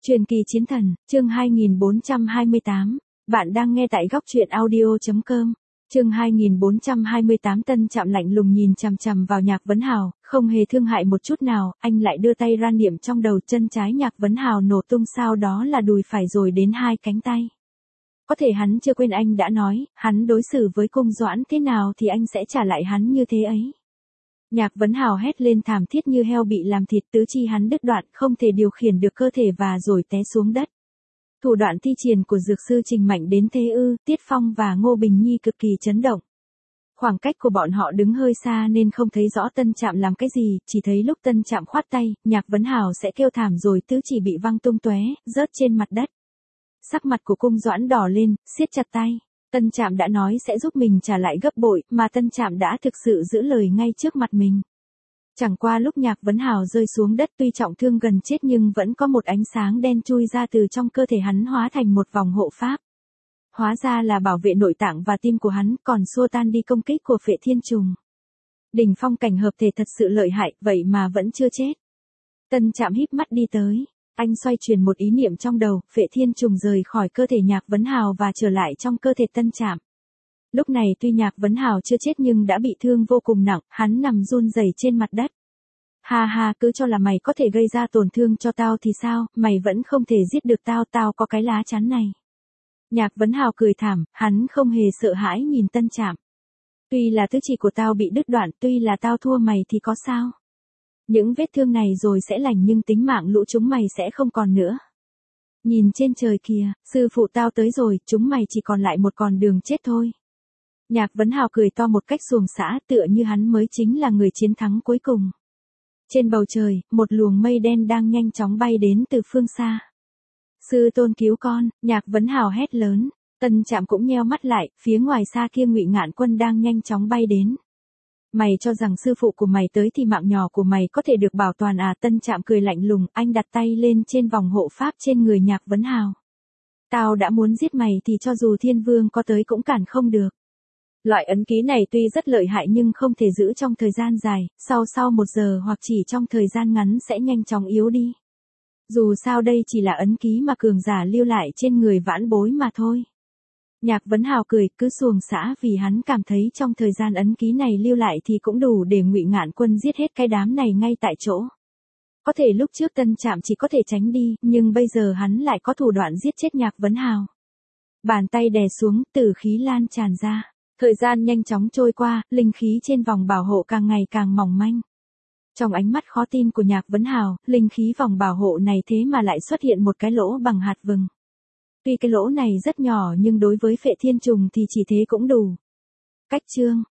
Truyền kỳ chiến thần, chương 2428. Bạn đang nghe tại góc truyện audio.com. Chương 2428. Tân Trạm lạnh lùng nhìn chằm chằm vào Nhạc Vấn Hào, không hề thương hại một chút nào, anh lại đưa tay ra niệm trong đầu, chân trái Nhạc Vấn Hào nổ tung, sau đó là đùi phải rồi đến hai cánh tay. Có thể hắn chưa quên anh đã nói, hắn đối xử với Cung Doãn thế nào thì anh sẽ trả lại hắn như thế ấy. Nhạc Vấn Hào hét lên thảm thiết như heo bị làm thịt, tứ chi hắn đứt đoạn, không thể điều khiển được cơ thể và rồi té xuống đất. Thủ đoạn thi triển của dược sư Trình Mạnh đến thế ư? Tiết Phong và Ngô Bình Nhi cực kỳ chấn động. Khoảng cách của bọn họ đứng hơi xa nên không thấy rõ Tân Trạm làm cái gì, chỉ thấy lúc Tân Trạm khoát tay, Nhạc Vấn Hào sẽ kêu thảm rồi tứ chỉ bị văng tung tóe, rớt trên mặt đất. Sắc mặt của Cung Doãn đỏ lên, siết chặt tay. Tân Trạm đã nói sẽ giúp mình trả lại gấp bội, mà Tân Trạm đã thực sự giữ lời ngay trước mặt mình. Chẳng qua lúc Nhạc Vấn Hào rơi xuống đất tuy trọng thương gần chết nhưng vẫn có một ánh sáng đen chui ra từ trong cơ thể hắn hóa thành một vòng hộ pháp. Hóa ra là bảo vệ nội tạng và tim của hắn, còn xua tan đi công kích của Phệ Thiên Trùng. Đỉnh phong cảnh hợp thể thật sự lợi hại, vậy mà vẫn chưa chết. Tân Trạm híp mắt đi tới. Anh xoay chuyển một ý niệm trong đầu, Phệ Thiên Trùng rời khỏi cơ thể Nhạc Vấn Hào và trở lại trong cơ thể Tân Trạm. Lúc này tuy Nhạc Vấn Hào chưa chết nhưng đã bị thương vô cùng nặng, hắn nằm run rẩy trên mặt đất. Ha ha, cứ cho là mày có thể gây ra tổn thương cho tao thì sao, mày vẫn không thể giết được tao, tao có cái lá chắn này. Nhạc Vấn Hào cười thảm, hắn không hề sợ hãi nhìn Tân Trạm. Tuy là tứ chi của tao bị đứt đoạn, tuy là tao thua mày thì có sao. Những vết thương này rồi sẽ lành nhưng tính mạng lũ chúng mày sẽ không còn nữa. Nhìn trên trời kìa, sư phụ tao tới rồi, chúng mày chỉ còn lại một con đường chết thôi. Nhạc Vấn Hào cười to một cách xuồng xã, tựa như hắn mới chính là người chiến thắng cuối cùng. Trên bầu trời, một luồng mây đen đang nhanh chóng bay đến từ phương xa. Sư tôn cứu con, Nhạc Vấn Hào hét lớn. Tân Trạm cũng nheo mắt lại, phía ngoài xa kia Ngụy Ngạn Quân đang nhanh chóng bay đến. Mày cho rằng sư phụ của mày tới thì mạng nhỏ của mày có thể được bảo toàn à? Tân Trạm cười lạnh lùng, anh đặt tay lên trên vòng hộ pháp trên người Nhạc Vấn Hào. Tao đã muốn giết mày thì cho dù Thiên Vương có tới cũng cản không được. Loại ấn ký này tuy rất lợi hại nhưng không thể giữ trong thời gian dài, sau 1 giờ hoặc chỉ trong thời gian ngắn sẽ nhanh chóng yếu đi. Dù sao đây chỉ là ấn ký mà cường giả lưu lại trên người vãn bối mà thôi. Nhạc Vấn Hào cười, cứ xuồng xã vì hắn cảm thấy trong thời gian ấn ký này lưu lại thì cũng đủ để Ngụy Ngạn Quân giết hết cái đám này ngay tại chỗ. Có thể lúc trước Tân Trạm chỉ có thể tránh đi, nhưng bây giờ hắn lại có thủ đoạn giết chết Nhạc Vấn Hào. Bàn tay đè xuống, tử khí lan tràn ra. Thời gian nhanh chóng trôi qua, linh khí trên vòng bảo hộ càng ngày càng mỏng manh. Trong ánh mắt khó tin của Nhạc Vấn Hào, linh khí vòng bảo hộ này thế mà lại xuất hiện một cái lỗ bằng hạt vừng. Tuy cái lỗ này rất nhỏ nhưng đối với Phệ Thiên Trùng thì chỉ thế cũng đủ. Cách chương.